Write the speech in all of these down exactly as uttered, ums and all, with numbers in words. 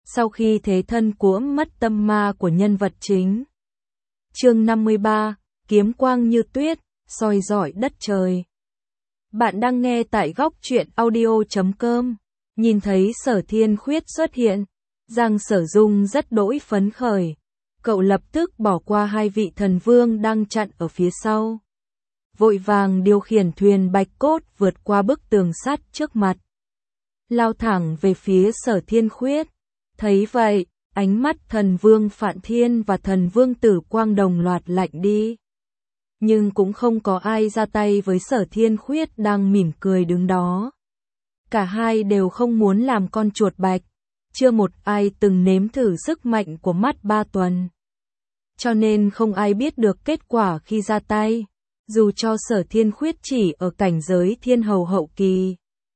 sau khi thế thân cuỗm mất tâm ma của nhân vật chính. Chương năm mươi ba, kiếm quang như tuyết, soi rọi đất trời. Bạn đang nghe tại góc truyện audio chấm com. Nhìn thấy Sở Thiên Khuyết xuất hiện, Giang Sở Dung rất đỗi phấn khởi. Cậu lập tức bỏ qua hai vị thần vương đang chặn ở phía sau. Vội vàng điều khiển thuyền bạch cốt vượt qua bức tường sắt trước mặt. Lao thẳng về phía Sở Thiên Khuyết. Thấy vậy, ánh mắt thần vương Phạn Thiên và thần vương Tử Quang đồng loạt lạnh đi. Nhưng cũng không có ai ra tay với Sở Thiên Khuyết đang mỉm cười đứng đó. Cả hai đều không muốn làm con chuột bạch. Chưa một ai từng nếm thử sức mạnh của mắt ba tuần. Cho nên không ai biết được kết quả khi ra tay. Dù cho Sở Thiên Khuyết chỉ ở cảnh giới thiên hầu hậu kỳ.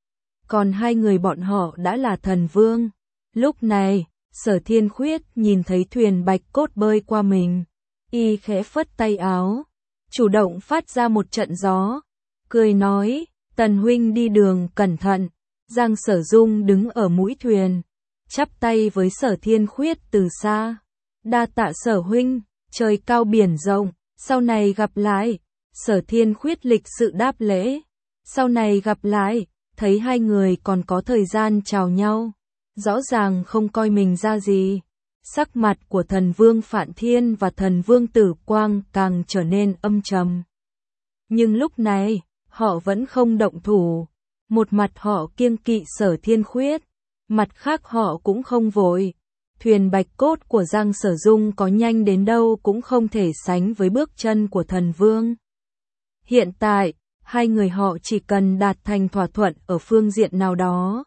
Còn hai người bọn họ đã là thần vương. Lúc này, Sở Thiên Khuyết nhìn thấy thuyền bạch cốt bơi qua mình. Y khẽ phất tay áo. Chủ động phát ra một trận gió. Cười nói, Tần huynh đi đường cẩn thận. Giang Sở Dung đứng ở mũi thuyền. Chắp tay với Sở Thiên Khuyết từ xa. Đa tạ Sở huynh, trời cao biển rộng, sau này gặp lại. Sở Thiên Khuyết lịch sự đáp lễ. Sau này gặp lại, thấy hai người còn có thời gian chào nhau. Rõ ràng không coi mình ra gì. Sắc mặt của thần vương Phạn Thiên và thần vương Tử Quang càng trở nên âm trầm. Nhưng lúc này, họ vẫn không động thủ. Một mặt họ kiêng kỵ Sở Thiên Khuyết, mặt khác họ cũng không vội. Thuyền bạch cốt của Giang Sở Dung có nhanh đến đâu cũng không thể sánh với bước chân của thần vương. Hiện tại, hai người họ chỉ cần đạt thành thỏa thuận ở phương diện nào đó.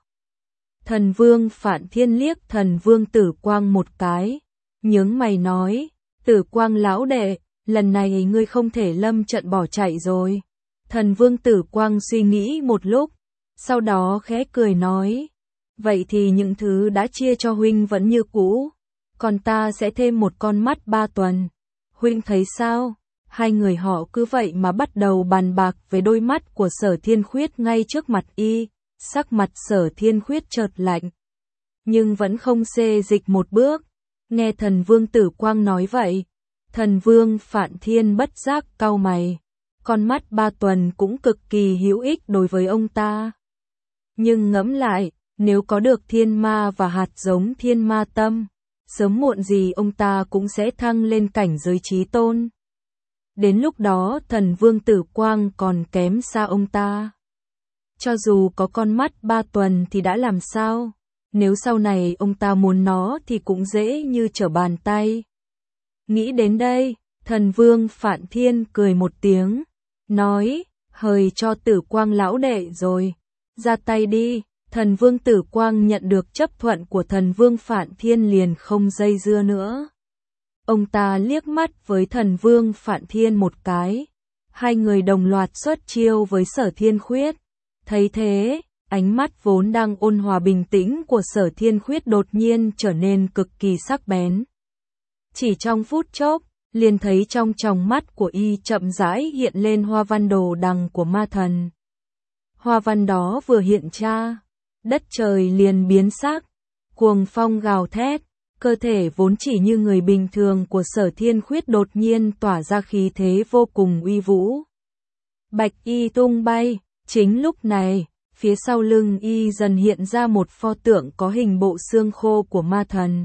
Thần vương Phạn Thiên liếc thần vương Tử Quang một cái, nhướng mày nói, Tử Quang lão đệ, lần này ngươi không thể lâm trận bỏ chạy rồi. Thần vương Tử Quang suy nghĩ một lúc, sau đó khẽ cười nói, vậy thì những thứ đã chia cho huynh vẫn như cũ, còn ta sẽ thêm một con mắt ba tuần. Huynh thấy sao? Hai người họ cứ vậy mà bắt đầu bàn bạc về đôi mắt của Sở Thiên Khuyết ngay trước mặt y. Sắc mặt Sở Thiên Khuyết chợt lạnh, nhưng vẫn không xê dịch một bước. Nghe thần vương Tử Quang nói vậy, thần vương Phạn Thiên bất giác cau mày. Con mắt ba tuần cũng cực kỳ hữu ích đối với ông ta. Nhưng ngẫm lại, nếu có được thiên ma và hạt giống thiên ma tâm, sớm muộn gì ông ta cũng sẽ thăng lên cảnh giới chí tôn. Đến lúc đó thần vương Tử Quang còn kém xa ông ta. Cho dù có con mắt ba tuần thì đã làm sao? Nếu sau này ông ta muốn nó thì cũng dễ như trở bàn tay. Nghĩ đến đây, thần vương Phạn Thiên cười một tiếng, nói, hời cho Tử Quang lão đệ rồi, ra tay đi. Thần vương Tử Quang nhận được chấp thuận của thần vương Phạn Thiên liền không dây dưa nữa. Ông ta liếc mắt với thần vương Phạn Thiên một cái. Hai người đồng loạt xuất chiêu với Sở Thiên Khuyết. Thấy thế, ánh mắt vốn đang ôn hòa bình tĩnh của Sở Thiên Khuyết đột nhiên trở nên cực kỳ sắc bén. Chỉ trong phút chốc, liền thấy trong tròng mắt của y chậm rãi hiện lên hoa văn đồ đằng của ma thần. Hoa văn đó vừa hiện ra, đất trời liền biến sắc, cuồng phong gào thét, cơ thể vốn chỉ như người bình thường của Sở Thiên Khuyết đột nhiên tỏa ra khí thế vô cùng uy vũ. Bạch y tung bay. Chính lúc này, phía sau lưng y dần hiện ra một pho tượng có hình bộ xương khô của ma thần.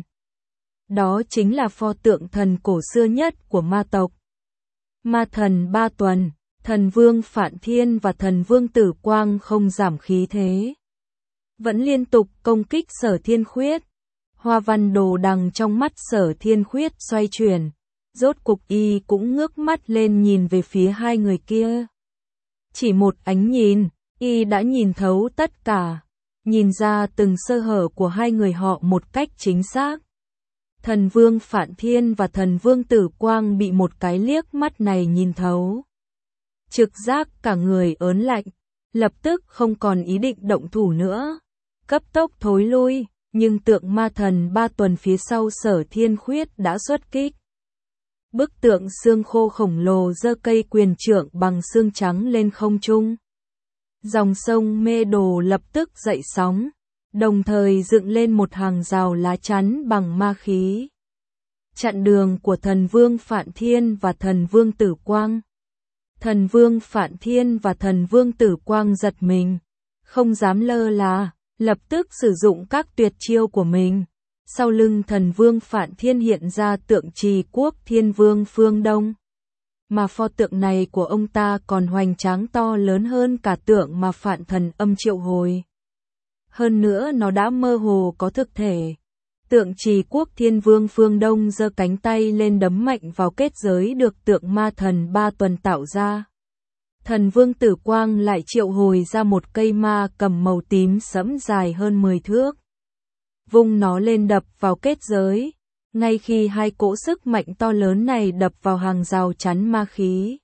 Đó chính là pho tượng thần cổ xưa nhất của ma tộc. Ma thần ba tuần, thần vương Phạn Thiên và thần vương Tử Quang không giảm khí thế. Vẫn liên tục công kích Sở Thiên Khuyết. Hoa văn đồ đằng trong mắt Sở Thiên Khuyết xoay chuyển. Rốt cục y cũng ngước mắt lên nhìn về phía hai người kia. Chỉ một ánh nhìn, y đã nhìn thấu tất cả, nhìn ra từng sơ hở của hai người họ một cách chính xác. Thần vương Phạn Thiên và thần vương Tử Quang bị một cái liếc mắt này nhìn thấu. Trực giác cả người ớn lạnh, lập tức không còn ý định động thủ nữa. Cấp tốc thối lui, nhưng tượng ma thần ba tuần phía sau Sở Thiên Khuyết đã xuất kích. Bức tượng xương khô khổng lồ giơ cây quyền trượng bằng xương trắng lên không trung. Dòng sông Mê Đồ lập tức dậy sóng, đồng thời dựng lên một hàng rào lá chắn bằng ma khí, chặn đường của thần vương Phạn Thiên và thần vương Tử Quang. Thần vương Phạn Thiên và thần vương Tử Quang giật mình, không dám lơ là, lập tức sử dụng các tuyệt chiêu của mình. Sau lưng thần vương Phạn Thiên hiện ra tượng trì quốc thiên vương phương Đông. Mà pho tượng này của ông ta còn hoành tráng to lớn hơn cả tượng mà Phạn Thần Âm triệu hồi. Hơn nữa nó đã mơ hồ có thực thể. Tượng trì quốc thiên vương phương Đông giơ cánh tay lên đấm mạnh vào kết giới được tượng ma thần ba tuần tạo ra. Thần vương Tử Quang lại triệu hồi ra một cây ma cầm màu tím sẫm dài hơn mười thước. Vung nó lên đập vào kết giới. Ngay khi hai cỗ sức mạnh to lớn này đập vào hàng rào chắn ma khí,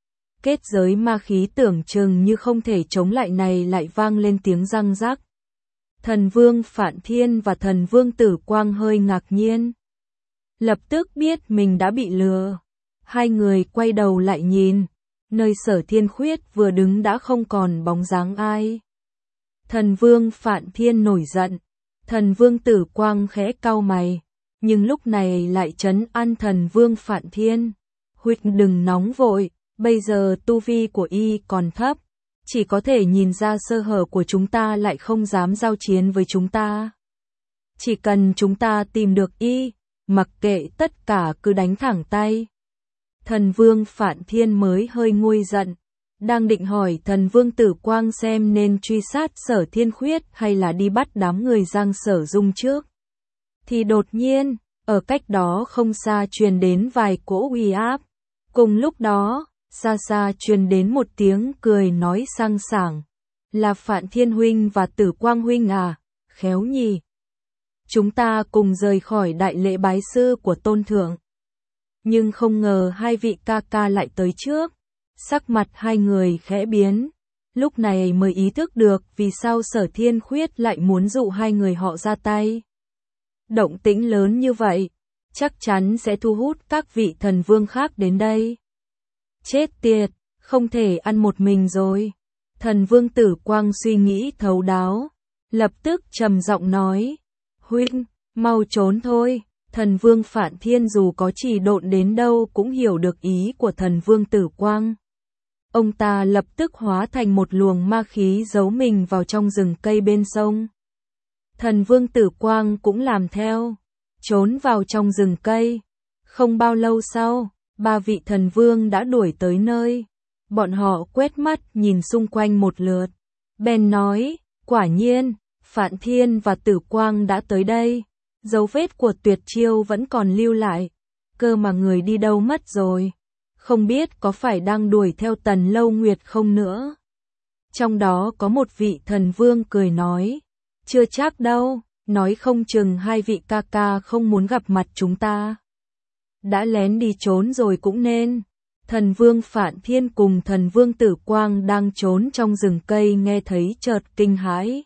kết giới ma khí tưởng chừng như không thể chống lại này lại vang lên tiếng răng rắc. Thần vương Phạn Thiên và thần vương Tử Quang hơi ngạc nhiên, lập tức biết mình đã bị lừa. Hai người quay đầu lại nhìn, nơi Sở Thiên Khuyết vừa đứng đã không còn bóng dáng ai. Thần vương Phạn Thiên nổi giận, thần vương Tử Quang khẽ cau mày, nhưng lúc này lại trấn an thần vương Phạn Thiên. Huynh đừng nóng vội, bây giờ tu vi của y còn thấp, chỉ có thể nhìn ra sơ hở của chúng ta lại không dám giao chiến với chúng ta. Chỉ cần chúng ta tìm được y, mặc kệ tất cả cứ đánh thẳng tay. Thần vương Phạn Thiên mới hơi nguôi giận, đang định hỏi thần vương Tử Quang xem nên truy sát Sở Thiên Khuyết hay là đi bắt đám người Giang Sở Dung trước. Thì đột nhiên, ở cách đó không xa truyền đến vài cỗ uy áp. Cùng lúc đó, xa xa truyền đến một tiếng cười nói sang sảng. Là Phạn Thiên huynh và Tử Quang huynh à, khéo nhỉ. Chúng ta cùng rời khỏi đại lễ bái sư của tôn thượng. Nhưng không ngờ hai vị ca ca lại tới trước. Sắc mặt hai người khẽ biến. Lúc này mới ý thức được vì sao Sở Thiên Khuyết lại muốn dụ hai người họ ra tay. Động tĩnh lớn như vậy, chắc chắn sẽ thu hút các vị thần vương khác đến đây. Chết tiệt, không thể ăn một mình rồi. Thần vương Tử Quang suy nghĩ thấu đáo, lập tức trầm giọng nói, huynh, mau trốn thôi. Thần vương Phạn Thiên dù có chỉ độn đến đâu cũng hiểu được ý của thần vương Tử Quang. Ông ta lập tức hóa thành một luồng ma khí giấu mình vào trong rừng cây bên sông. Thần vương Tử Quang cũng làm theo, trốn vào trong rừng cây. Không bao lâu sau, ba vị thần vương đã đuổi tới nơi. Bọn họ quét mắt nhìn xung quanh một lượt, bèn nói, quả nhiên, Phạn Thiên và Tử Quang đã tới đây. Dấu vết của tuyệt chiêu vẫn còn lưu lại, cơ mà người đi đâu mất rồi. Không biết có phải đang đuổi theo Tần Lâu Nguyệt không nữa. Trong đó có một vị thần vương cười nói, chưa chắc đâu, nói không chừng hai vị ca ca không muốn gặp mặt chúng ta. Đã lén đi trốn rồi cũng nên. Thần vương Phạn Thiên cùng thần vương Tử Quang đang trốn trong rừng cây nghe thấy chợt kinh hãi.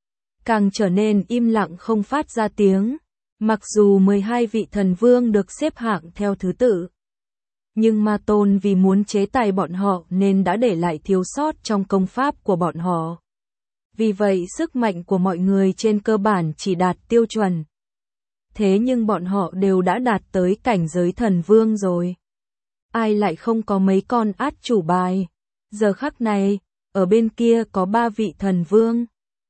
Càng trở nên im lặng không phát ra tiếng. Mặc dù mười hai vị thần vương được xếp hạng theo thứ tự, nhưng Ma Tôn vì muốn chế tài bọn họ nên đã để lại thiếu sót trong công pháp của bọn họ. Vì vậy sức mạnh của mọi người trên cơ bản chỉ đạt tiêu chuẩn. Thế nhưng bọn họ đều đã đạt tới cảnh giới thần vương rồi. Ai lại không có mấy con át chủ bài. Giờ khắc này, ở bên kia có ba vị thần vương.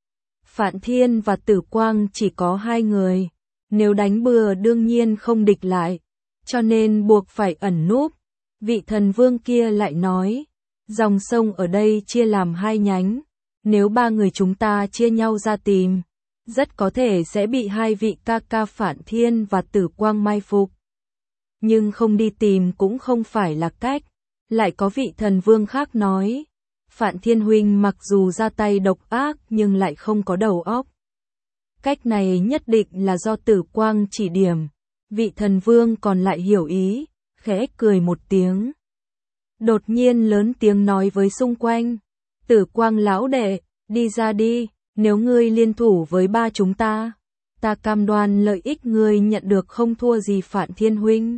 Phạn Thiên và Tử Quang chỉ có hai người. Nếu đánh bừa đương nhiên không địch lại. Cho nên buộc phải ẩn núp. Vị thần vương kia lại nói, dòng sông ở đây chia làm hai nhánh. Nếu ba người chúng ta chia nhau ra tìm, rất có thể sẽ bị hai vị ca ca Phạn Thiên và Tử Quang mai phục. Nhưng không đi tìm cũng không phải là cách. Lại có vị thần vương khác nói, Phạn Thiên huynh mặc dù ra tay độc ác nhưng lại không có đầu óc. Cách này nhất định là do Tử Quang chỉ điểm. Vị thần vương còn lại hiểu ý, khẽ cười một tiếng. Đột nhiên lớn tiếng nói với xung quanh, Tử Quang lão đệ, đi ra đi, nếu ngươi liên thủ với ba chúng ta, ta cam đoan lợi ích ngươi nhận được không thua gì Phạn Thiên huynh.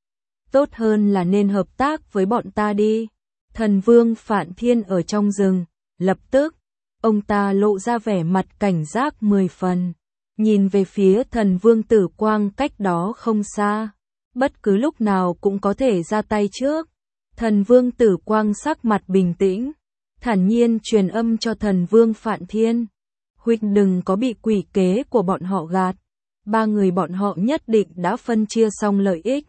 Tốt hơn là nên hợp tác với bọn ta đi. Thần vương Phạn Thiên ở trong rừng, lập tức ông ta lộ ra vẻ mặt cảnh giác mười phần, nhìn về phía thần vương Tử Quang cách đó không xa, bất cứ lúc nào cũng có thể ra tay trước. Thần vương Tử Quang sắc mặt bình tĩnh, thản nhiên truyền âm cho thần vương Phạn Thiên. Huynh đừng có bị quỷ kế của bọn họ gạt, ba người bọn họ nhất định đã phân chia xong lợi ích.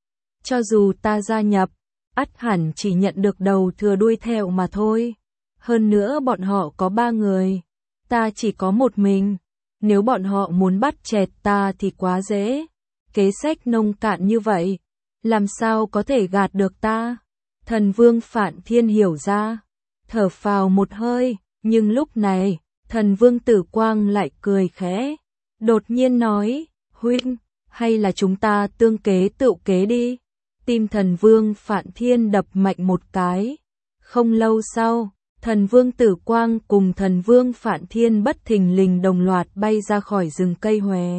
Cho dù ta gia nhập, ắt hẳn chỉ nhận được đầu thừa đuôi theo mà thôi. Hơn nữa bọn họ có ba người, ta chỉ có một mình. Nếu bọn họ muốn bắt chẹt ta thì quá dễ. Kế sách nông cạn như vậy, làm sao có thể gạt được ta? Thần vương Phạn Thiên hiểu ra, thở phào một hơi, nhưng lúc này, thần vương Tử Quang lại cười khẽ, đột nhiên nói, huynh, hay là chúng ta tương kế tựu kế đi. Tim thần vương Phạn Thiên đập mạnh một cái. Không lâu sau, thần vương Tử Quang cùng thần vương Phạn Thiên bất thình lình đồng loạt bay ra khỏi rừng cây hòe.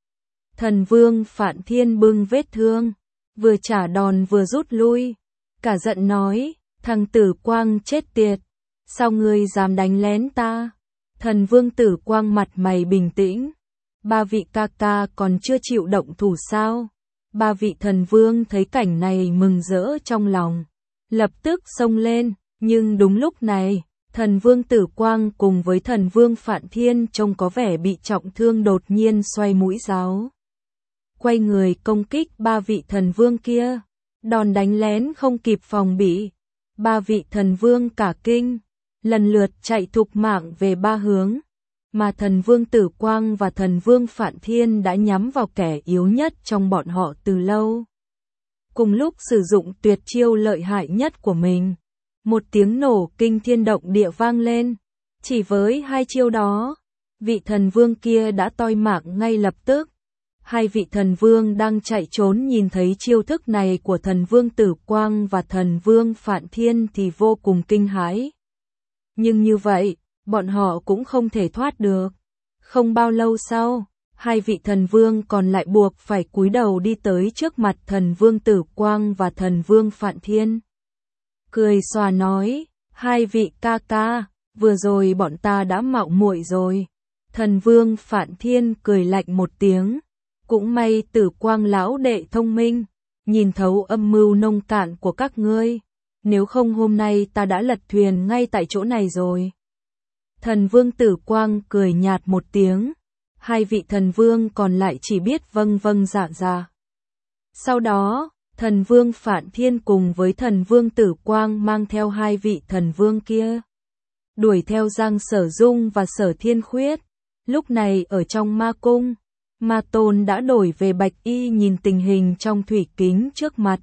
Thần vương Phạn Thiên bưng vết thương, vừa trả đòn vừa rút lui, cả giận nói, thằng Tử Quang chết tiệt, sao ngươi dám đánh lén ta? Thần vương Tử Quang mặt mày bình tĩnh, ba vị ca ca còn chưa chịu động thủ sao? Ba vị thần vương thấy cảnh này mừng rỡ trong lòng, lập tức xông lên, nhưng đúng lúc này, thần vương Tử Quang cùng với thần vương Phạn Thiên trông có vẻ bị trọng thương đột nhiên xoay mũi giáo. Quay người công kích ba vị thần vương kia, đòn đánh lén không kịp phòng bị. Ba vị thần vương cả kinh, lần lượt chạy thục mạng về ba hướng, mà thần vương Tử Quang và thần vương Phạn Thiên đã nhắm vào kẻ yếu nhất trong bọn họ từ lâu. Cùng lúc sử dụng tuyệt chiêu lợi hại nhất của mình, một tiếng nổ kinh thiên động địa vang lên. Chỉ với hai chiêu đó, vị thần vương kia đã toi mạng ngay lập tức. Hai vị thần vương đang chạy trốn nhìn thấy chiêu thức này của thần vương Tử Quang và thần vương Phạn Thiên thì vô cùng kinh hãi. Nhưng như vậy, bọn họ cũng không thể thoát được. Không bao lâu sau, hai vị thần vương còn lại buộc phải cúi đầu đi tới trước mặt thần vương Tử Quang và thần vương Phạn Thiên. Cười xòa nói, hai vị ca ca, vừa rồi bọn ta đã mạo muội rồi. Thần vương Phạn Thiên cười lạnh một tiếng, cũng may Tử Quang lão đệ thông minh, nhìn thấu âm mưu nông cạn của các ngươi, nếu không hôm nay ta đã lật thuyền ngay tại chỗ này rồi. Thần vương Tử Quang cười nhạt một tiếng, hai vị thần vương còn lại chỉ biết vâng vâng dạ dạ. Sau đó, thần vương Phạn Thiên cùng với thần vương Tử Quang mang theo hai vị thần vương kia, đuổi theo Giang Sở Dung và Sở Thiên Khuyết. Lúc này ở trong ma cung, Ma Tôn đã đổi về bạch y nhìn tình hình trong thủy kính trước mặt.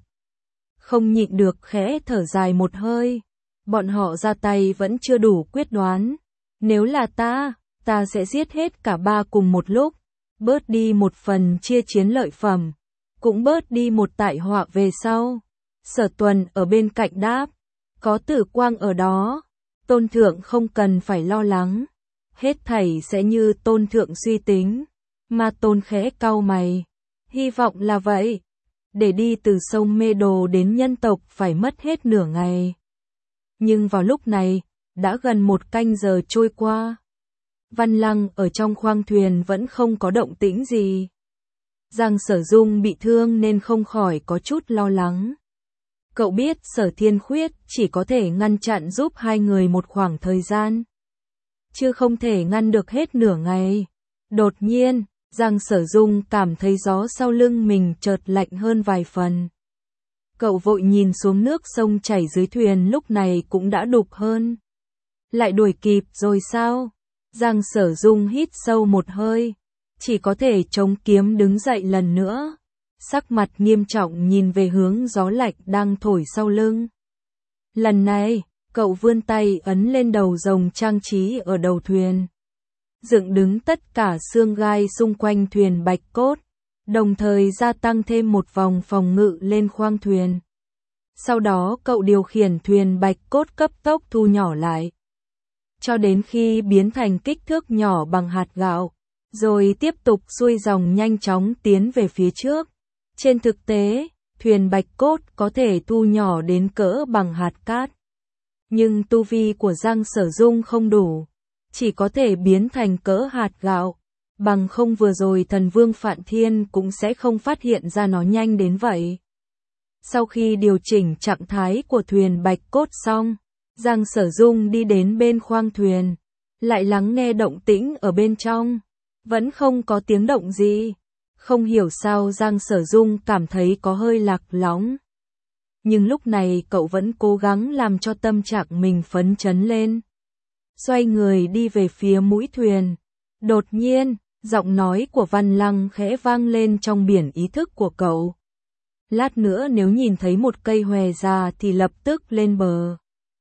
Không nhịn được khẽ thở dài một hơi, bọn họ ra tay vẫn chưa đủ quyết đoán. Nếu là ta, ta sẽ giết hết cả ba cùng một lúc, bớt đi một phần chia chiến lợi phẩm, cũng bớt đi một tai họa về sau. Sở Tuần ở bên cạnh đáp, có Tử Quang ở đó, Tôn Thượng không cần phải lo lắng, hết thảy sẽ như Tôn Thượng suy tính. Ma Tôn khẽ cau mày, hy vọng là vậy. Để đi từ sông Mê Đồ đến nhân tộc phải mất hết nửa ngày. Nhưng vào lúc này, đã gần một canh giờ trôi qua. Văn Lăng ở trong khoang thuyền vẫn không có động tĩnh gì. Giang Sở Dung bị thương nên không khỏi có chút lo lắng. Cậu biết Sở Thiên Khuyết chỉ có thể ngăn chặn giúp hai người một khoảng thời gian, chứ không thể ngăn được hết nửa ngày. Đột nhiên, Giang Sở Dung cảm thấy gió sau lưng mình chợt lạnh hơn vài phần. Cậu vội nhìn xuống nước sông chảy dưới thuyền lúc này cũng đã đục hơn. Lại đuổi kịp rồi sao? Giang Sở Dung hít sâu một hơi, chỉ có thể chống kiếm đứng dậy lần nữa. Sắc mặt nghiêm trọng nhìn về hướng gió lạnh đang thổi sau lưng. Lần này, cậu vươn tay ấn lên đầu rồng trang trí ở đầu thuyền, dựng đứng tất cả xương gai xung quanh thuyền bạch cốt, đồng thời gia tăng thêm một vòng phòng ngự lên khoang thuyền. Sau đó cậu điều khiển thuyền bạch cốt cấp tốc thu nhỏ lại, cho đến khi biến thành kích thước nhỏ bằng hạt gạo, rồi tiếp tục xuôi dòng nhanh chóng tiến về phía trước. Trên thực tế, thuyền bạch cốt có thể thu nhỏ đến cỡ bằng hạt cát. Nhưng tu vi của Giang Sở Dung không đủ, chỉ có thể biến thành cỡ hạt gạo, bằng không vừa rồi thần vương Phạn Thiên cũng sẽ không phát hiện ra nó nhanh đến vậy. Sau khi điều chỉnh trạng thái của thuyền bạch cốt xong, Giang Sở Dung đi đến bên khoang thuyền, lại lắng nghe động tĩnh ở bên trong, vẫn không có tiếng động gì. Không hiểu sao Giang Sở Dung cảm thấy có hơi lạc lõng. Nhưng lúc này cậu vẫn cố gắng làm cho tâm trạng mình phấn chấn lên. Xoay người đi về phía mũi thuyền. Đột nhiên, giọng nói của Văn Lăng khẽ vang lên trong biển ý thức của cậu. Lát nữa nếu nhìn thấy một cây hòe già thì lập tức lên bờ.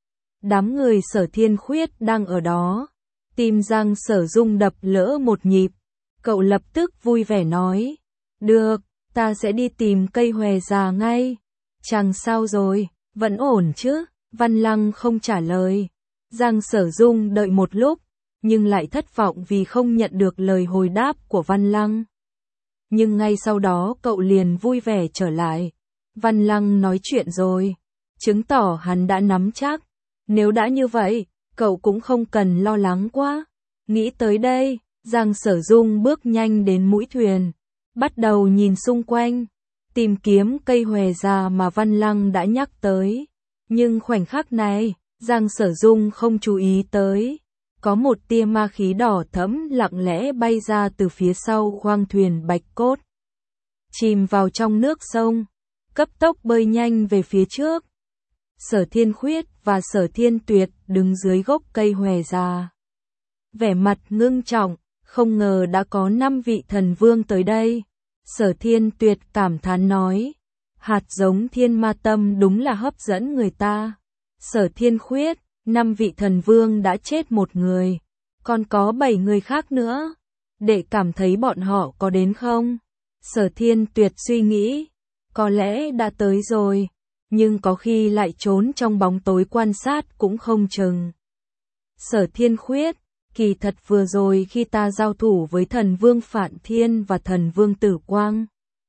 Đám người Sở Thiên Khuyết đang ở đó. Tim Giang Sở Dung đập lỡ một nhịp. Cậu lập tức vui vẻ nói. Được, ta sẽ đi tìm cây hòe già ngay. Chàng sao rồi, vẫn ổn chứ? Văn Lăng không trả lời. Giang Sở Dung đợi một lúc, nhưng lại thất vọng vì không nhận được lời hồi đáp của Văn Lăng. Nhưng ngay sau đó cậu liền vui vẻ trở lại. Văn Lăng nói chuyện rồi, chứng tỏ hắn đã nắm chắc. Nếu đã như vậy, cậu cũng không cần lo lắng quá. Nghĩ tới đây, Giang Sở Dung bước nhanh đến mũi thuyền, bắt đầu nhìn xung quanh, tìm kiếm cây hòe già mà Văn Lăng đã nhắc tới. Nhưng khoảnh khắc này, Giang Sở Dung không chú ý tới. Có một tia ma khí đỏ thẫm lặng lẽ bay ra từ phía sau khoang thuyền bạch cốt, chìm vào trong nước sông, cấp tốc bơi nhanh về phía trước. Sở Thiên Khuyết và Sở Thiên Tuyệt đứng dưới gốc cây hòe già, vẻ mặt ngưng trọng, không ngờ đã có năm vị thần vương tới đây. Sở Thiên Tuyệt cảm thán nói, hạt giống thiên ma tâm đúng là hấp dẫn người ta. Sở Thiên Khuyết, năm vị thần vương đã chết một người, còn có bảy người khác nữa. Để cảm thấy bọn họ có đến không? Sở Thiên Tuyệt suy nghĩ, có lẽ đã tới rồi, nhưng có khi lại trốn trong bóng tối quan sát cũng không chừng. Sở Thiên Khuyết, kỳ thật vừa rồi khi ta giao thủ với thần vương Phạn Thiên và thần vương Tử Quang,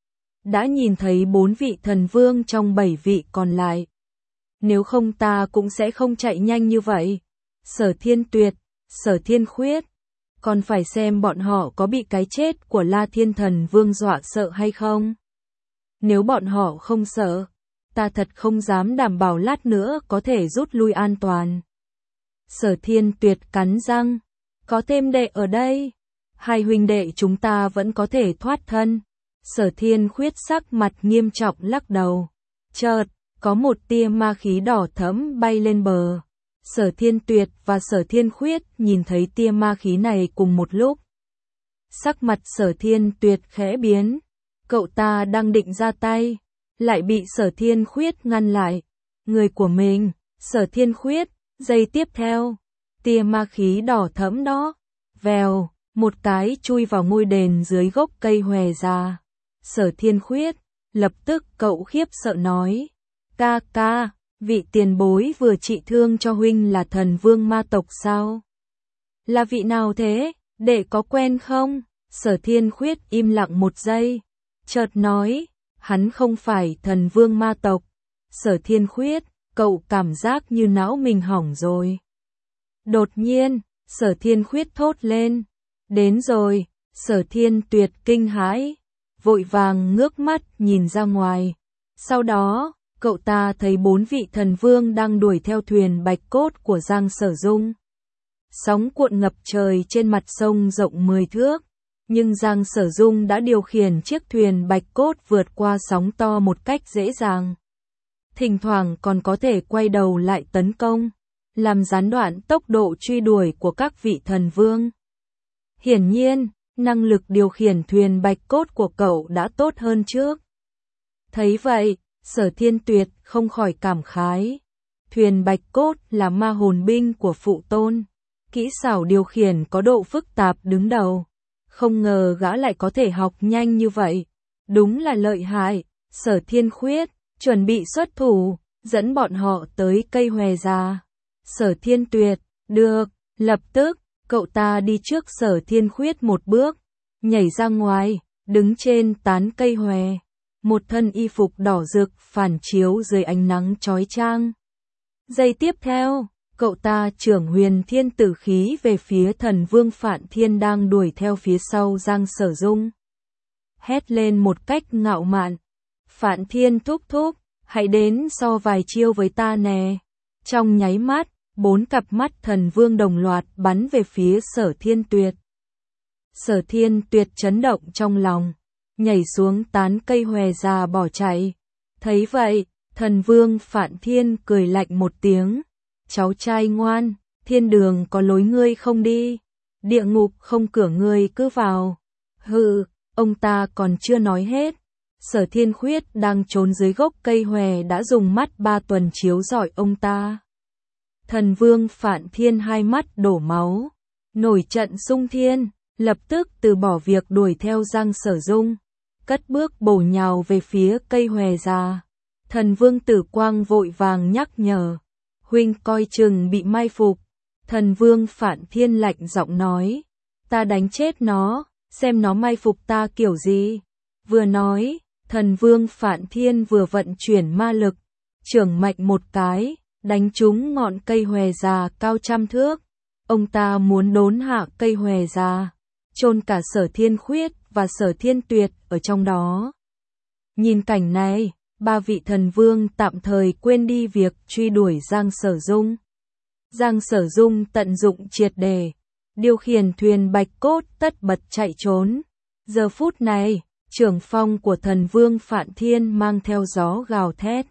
đã nhìn thấy bốn vị thần vương trong bảy vị còn lại. Nếu không ta cũng sẽ không chạy nhanh như vậy. Sở Thiên Tuyệt, Sở Thiên Khuyết, còn phải xem bọn họ có bị cái chết của La Thiên Thần Vương dọa sợ hay không. Nếu bọn họ không sợ, ta thật không dám đảm bảo lát nữa có thể rút lui an toàn. Sở Thiên Tuyệt cắn răng, có thêm đệ ở đây, hai huynh đệ chúng ta vẫn có thể thoát thân. Sở Thiên Khuyết sắc mặt nghiêm trọng lắc đầu. Chợt, có một tia ma khí đỏ thẫm bay lên bờ. Sở Thiên Tuyệt và Sở Thiên Khuyết nhìn thấy tia ma khí này cùng một lúc. Sắc mặt Sở Thiên Tuyệt khẽ biến. Cậu ta đang định ra tay, lại bị Sở Thiên Khuyết ngăn lại. Người của mình, Sở Thiên Khuyết, giây tiếp theo, tia ma khí đỏ thẫm đó, vèo, một cái chui vào ngôi đền dưới gốc cây hòe già. Sở Thiên Khuyết, lập tức cậu khiếp sợ nói, ca ca, vị tiền bối vừa trị thương cho huynh là thần vương ma tộc sao? Là vị nào thế, đệ có quen không? Sở Thiên Khuyết im lặng một giây, chợt nói, hắn không phải thần vương ma tộc. Sở Thiên Khuyết, cậu cảm giác như não mình hỏng rồi. Đột nhiên, Sở Thiên Khuyết thốt lên, đến rồi. Sở Thiên Tuyệt kinh hãi, vội vàng ngước mắt nhìn ra ngoài. Sau đó, cậu ta thấy bốn vị thần vương đang đuổi theo thuyền bạch cốt của Giang Sở Dung. Sóng cuộn ngập trời trên mặt sông rộng mười thước, nhưng Giang Sở Dung đã điều khiển chiếc thuyền bạch cốt vượt qua sóng to một cách dễ dàng. Thỉnh thoảng còn có thể quay đầu lại tấn công, làm gián đoạn tốc độ truy đuổi của các vị thần vương. Hiển nhiên, năng lực điều khiển thuyền bạch cốt của cậu đã tốt hơn trước. Thấy vậy, Sở Thiên Tuyệt không khỏi cảm khái. Thuyền bạch cốt là ma hồn binh của phụ tôn, kỹ xảo điều khiển có độ phức tạp đứng đầu. Không ngờ gã lại có thể học nhanh như vậy. Đúng là lợi hại. Sở Thiên Khuyết chuẩn bị xuất thủ, dẫn bọn họ tới cây hòe già. Sở Thiên Tuyệt, được, lập tức, cậu ta đi trước Sở Thiên Khuyết một bước, nhảy ra ngoài, đứng trên tán cây hòe. Một thân y phục đỏ rực phản chiếu dưới ánh nắng chói chang. Giây tiếp theo, Cậu ta trưởng huyền thiên tử khí về phía thần vương Phạn Thiên đang đuổi theo phía sau Giang Sở Dung. Hét lên một cách ngạo mạn. Phạn Thiên thúc thúc, hãy đến so vài chiêu với ta nè. Trong nháy mắt, bốn cặp mắt thần vương đồng loạt bắn về phía Sở Thiên Tuyệt. Sở Thiên Tuyệt chấn động trong lòng, nhảy xuống tán cây hòe già bỏ chạy. Thấy vậy, thần vương Phạn Thiên cười lạnh một tiếng. Cháu trai ngoan, thiên đường có lối ngươi không đi, địa ngục không cửa ngươi cứ vào. Hừ, ông ta còn chưa nói hết. Sở Thiên Khuyết đang trốn dưới gốc cây hòe đã dùng mắt ba tuần chiếu rọi ông ta. Thần vương Phạn Thiên hai mắt đổ máu, nổi trận xung thiên, lập tức từ bỏ việc đuổi theo Giang Sở Dung, cất bước bổ nhào về phía cây hòe già. Thần vương Tử Quang vội vàng nhắc nhở. Huynh coi chừng bị mai phục. Thần vương Phạn Thiên lạnh giọng nói. Ta đánh chết nó, xem nó mai phục ta kiểu gì. Vừa nói, thần vương Phạn Thiên vừa vận chuyển ma lực, chưởng mạnh một cái, đánh trúng ngọn cây hòe già cao trăm thước. Ông ta muốn đốn hạ cây hòe già, chôn cả Sở Thiên Khuyết và Sở Thiên Tuyệt ở trong đó. Nhìn cảnh này, ba vị thần vương tạm thời quên đi việc truy đuổi Giang Sở Dung. Giang Sở Dung tận dụng triệt đề, điều khiển thuyền bạch cốt tất bật chạy trốn. Giờ phút này, trưởng phong của thần vương Phạn Thiên mang theo gió gào thét,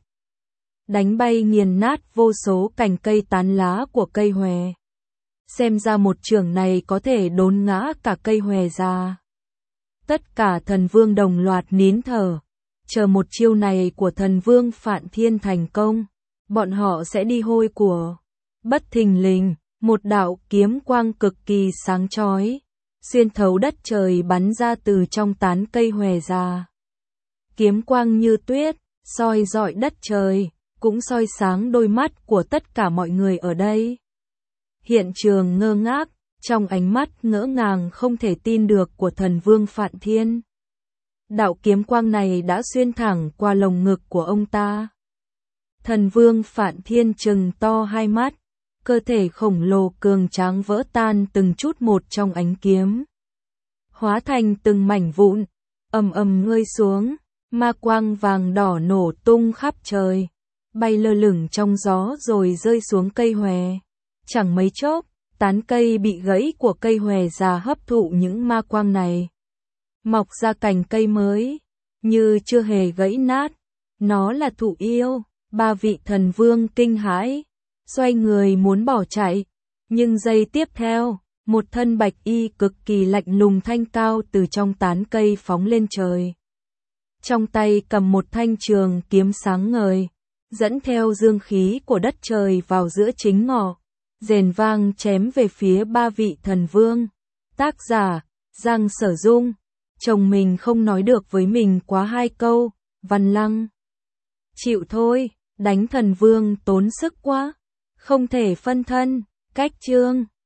đánh bay nghiền nát vô số cành cây tán lá của cây hòe. Xem ra một chưởng này có thể đốn ngã cả cây hòe già. Tất cả thần vương đồng loạt nín thở, chờ một chiêu này của thần vương Phạn Thiên thành công, bọn họ sẽ đi hôi của. Bất thình lình, một đạo kiếm quang cực kỳ sáng chói, xuyên thấu đất trời bắn ra từ trong tán cây hòe già. Kiếm quang như tuyết, soi rọi đất trời, cũng soi sáng đôi mắt của tất cả mọi người ở đây. Hiện trường ngơ ngác, trong ánh mắt ngỡ ngàng không thể tin được của thần vương Phạn Thiên. Đạo kiếm quang này đã xuyên thẳng qua lồng ngực của ông ta. Thần vương Phạn Thiên trừng to hai mắt, cơ thể khổng lồ cường tráng vỡ tan từng chút một trong ánh kiếm, hóa thành từng mảnh vụn, ầm ầm rơi xuống, ma quang vàng đỏ nổ tung khắp trời, bay lơ lửng trong gió rồi rơi xuống cây hòe. Chẳng mấy chốc, tán cây bị gãy của cây hòe già hấp thụ những ma quang này, mọc ra cành cây mới, như chưa hề gãy nát. Nó là thụ yêu. Ba vị thần vương kinh hãi, xoay người muốn bỏ chạy, nhưng giây tiếp theo, một thân bạch y cực kỳ lạnh lùng thanh cao từ trong tán cây phóng lên trời. Trong tay cầm một thanh trường kiếm sáng ngời, dẫn theo dương khí của đất trời vào giữa chính ngọ, rền vang chém về phía ba vị thần vương. Tác giả, Giang Sở Dung. Chồng mình không nói được với mình quá hai câu, Văn Lăng. Chịu thôi, đánh thần vương tốn sức quá, không thể phân thân. Cách chương